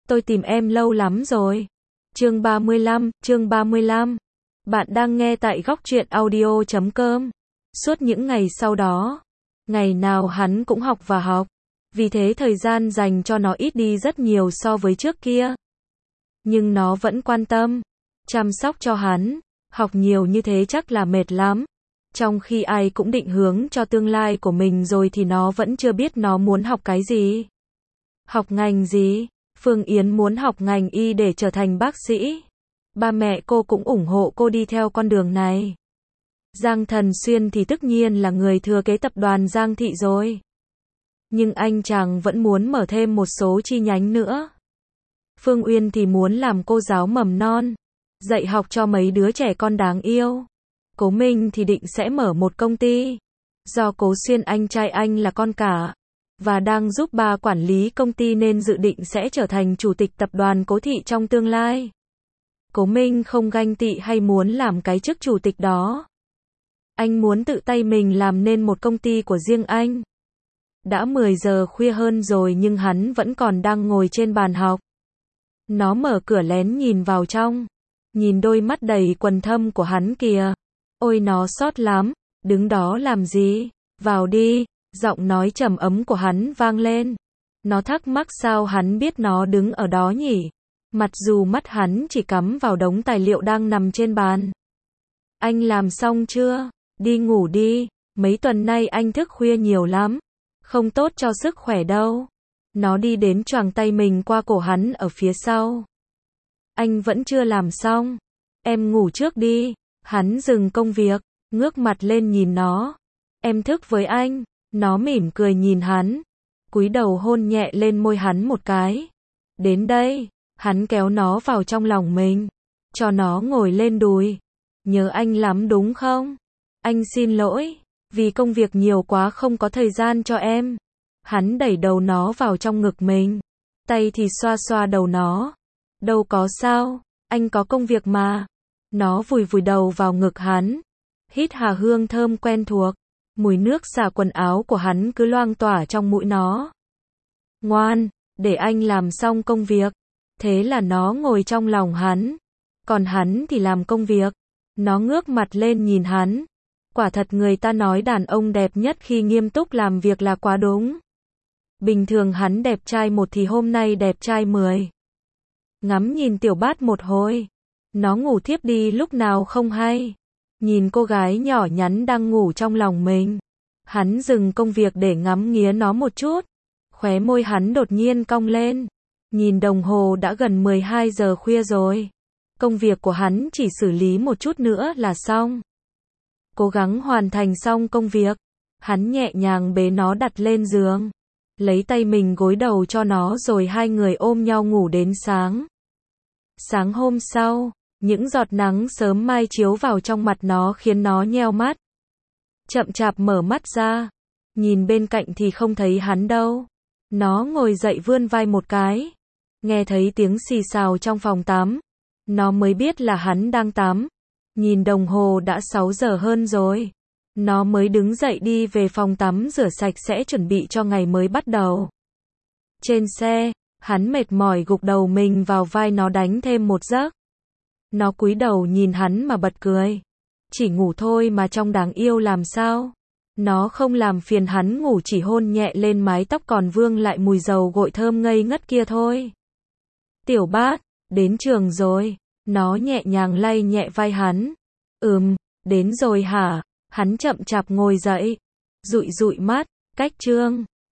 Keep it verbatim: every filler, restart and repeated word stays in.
tôi tìm em lâu lắm rồi. Chương ba mươi lăm, chương ba mươi lăm. Bạn đang nghe tại góc truyện audio chấm com. Suốt những ngày sau đó, ngày nào hắn cũng học và học. Vì thế thời gian dành cho nó ít đi rất nhiều so với trước kia. Nhưng nó vẫn quan tâm, chăm sóc cho hắn. Học nhiều như thế chắc là mệt lắm. Trong khi ai cũng định hướng cho tương lai của mình rồi thì nó vẫn chưa biết nó muốn học cái gì. Học ngành gì? Phương Yến muốn học ngành y để trở thành bác sĩ. Ba mẹ cô cũng ủng hộ cô đi theo con đường này. Giang Thần Xuyên thì tất nhiên là người thừa kế tập đoàn Giang Thị rồi. Nhưng anh chàng vẫn muốn mở thêm một số chi nhánh nữa. Phương Uyên thì muốn làm cô giáo mầm non, dạy học cho mấy đứa trẻ con đáng yêu. Cố Minh thì định sẽ mở một công ty. Do Cố Xuyên anh trai anh là con cả và đang giúp ba quản lý công ty nên dự định sẽ trở thành chủ tịch tập đoàn Cố Thị trong tương lai. Cố Minh không ganh tị hay muốn làm cái chức chủ tịch đó. Anh muốn tự tay mình làm nên một công ty của riêng anh. Đã mười giờ khuya hơn rồi nhưng hắn vẫn còn đang ngồi trên bàn học. Nó mở cửa lén nhìn vào trong. Nhìn đôi mắt đầy quầng thâm của hắn kìa. Ôi nó sót lắm, đứng đó làm gì? Vào đi, giọng nói trầm ấm của hắn vang lên. Nó thắc mắc sao hắn biết nó đứng ở đó nhỉ? Mặc dù mắt hắn chỉ cắm vào đống tài liệu đang nằm trên bàn. Anh làm xong chưa? Đi ngủ đi, mấy tuần nay anh thức khuya nhiều lắm. Không tốt cho sức khỏe đâu. Nó đi đến choàng tay mình qua cổ hắn ở phía sau. Anh vẫn chưa làm xong. Em ngủ trước đi. Hắn dừng công việc, ngước mặt lên nhìn nó. Em thức với anh. Nó mỉm cười nhìn hắn, cúi đầu hôn nhẹ lên môi hắn một cái. Đến đây, hắn kéo nó vào trong lòng mình, cho nó ngồi lên đùi. Nhớ anh lắm đúng không? Anh xin lỗi, vì công việc nhiều quá không có thời gian cho em. Hắn đẩy đầu nó vào trong ngực mình, tay thì xoa xoa đầu nó. Đâu có sao, anh có công việc mà. Nó vùi vùi đầu vào ngực hắn, hít hà hương thơm quen thuộc. Mùi nước xả quần áo của hắn cứ loang tỏa trong mũi nó. Ngoan, để anh làm xong công việc. Thế là nó ngồi trong lòng hắn. Còn hắn thì làm công việc. Nó ngước mặt lên nhìn hắn. Quả thật người ta nói đàn ông đẹp nhất khi nghiêm túc làm việc là quá đúng. Bình thường hắn đẹp trai một thì hôm nay đẹp trai mười. Ngắm nhìn Tiểu Bát một hồi. Nó ngủ thiếp đi lúc nào không hay. Nhìn cô gái nhỏ nhắn đang ngủ trong lòng mình. Hắn dừng công việc để ngắm nghía nó một chút. Khóe môi hắn đột nhiên cong lên. Nhìn đồng hồ đã gần mười hai giờ khuya rồi. Công việc của hắn chỉ xử lý một chút nữa là xong. Cố gắng hoàn thành xong công việc. Hắn nhẹ nhàng bế nó đặt lên giường. Lấy tay mình gối đầu cho nó rồi hai người ôm nhau ngủ đến sáng. Sáng hôm sau, những giọt nắng sớm mai chiếu vào trong mặt nó khiến nó nheo mắt. Chậm chạp mở mắt ra. Nhìn bên cạnh thì không thấy hắn đâu. Nó ngồi dậy vươn vai một cái. Nghe thấy tiếng xì xào trong phòng tắm. Nó mới biết là hắn đang tắm. Nhìn đồng hồ đã sáu giờ hơn rồi. Nó mới đứng dậy đi về phòng tắm rửa sạch sẽ chuẩn bị cho ngày mới bắt đầu. Trên xe, hắn mệt mỏi gục đầu mình vào vai nó đánh thêm một giấc. Nó cúi đầu nhìn hắn mà bật cười. Chỉ ngủ thôi mà trông đáng yêu làm sao. Nó không làm phiền hắn ngủ, chỉ hôn nhẹ lên mái tóc còn vương lại mùi dầu gội thơm ngây ngất kia thôi. Tiểu Bát, đến trường rồi. Nó nhẹ nhàng lay nhẹ vai hắn. Ừm, đến rồi hả? Hắn chậm chạp ngồi dậy, dụi dụi mắt, cách chương.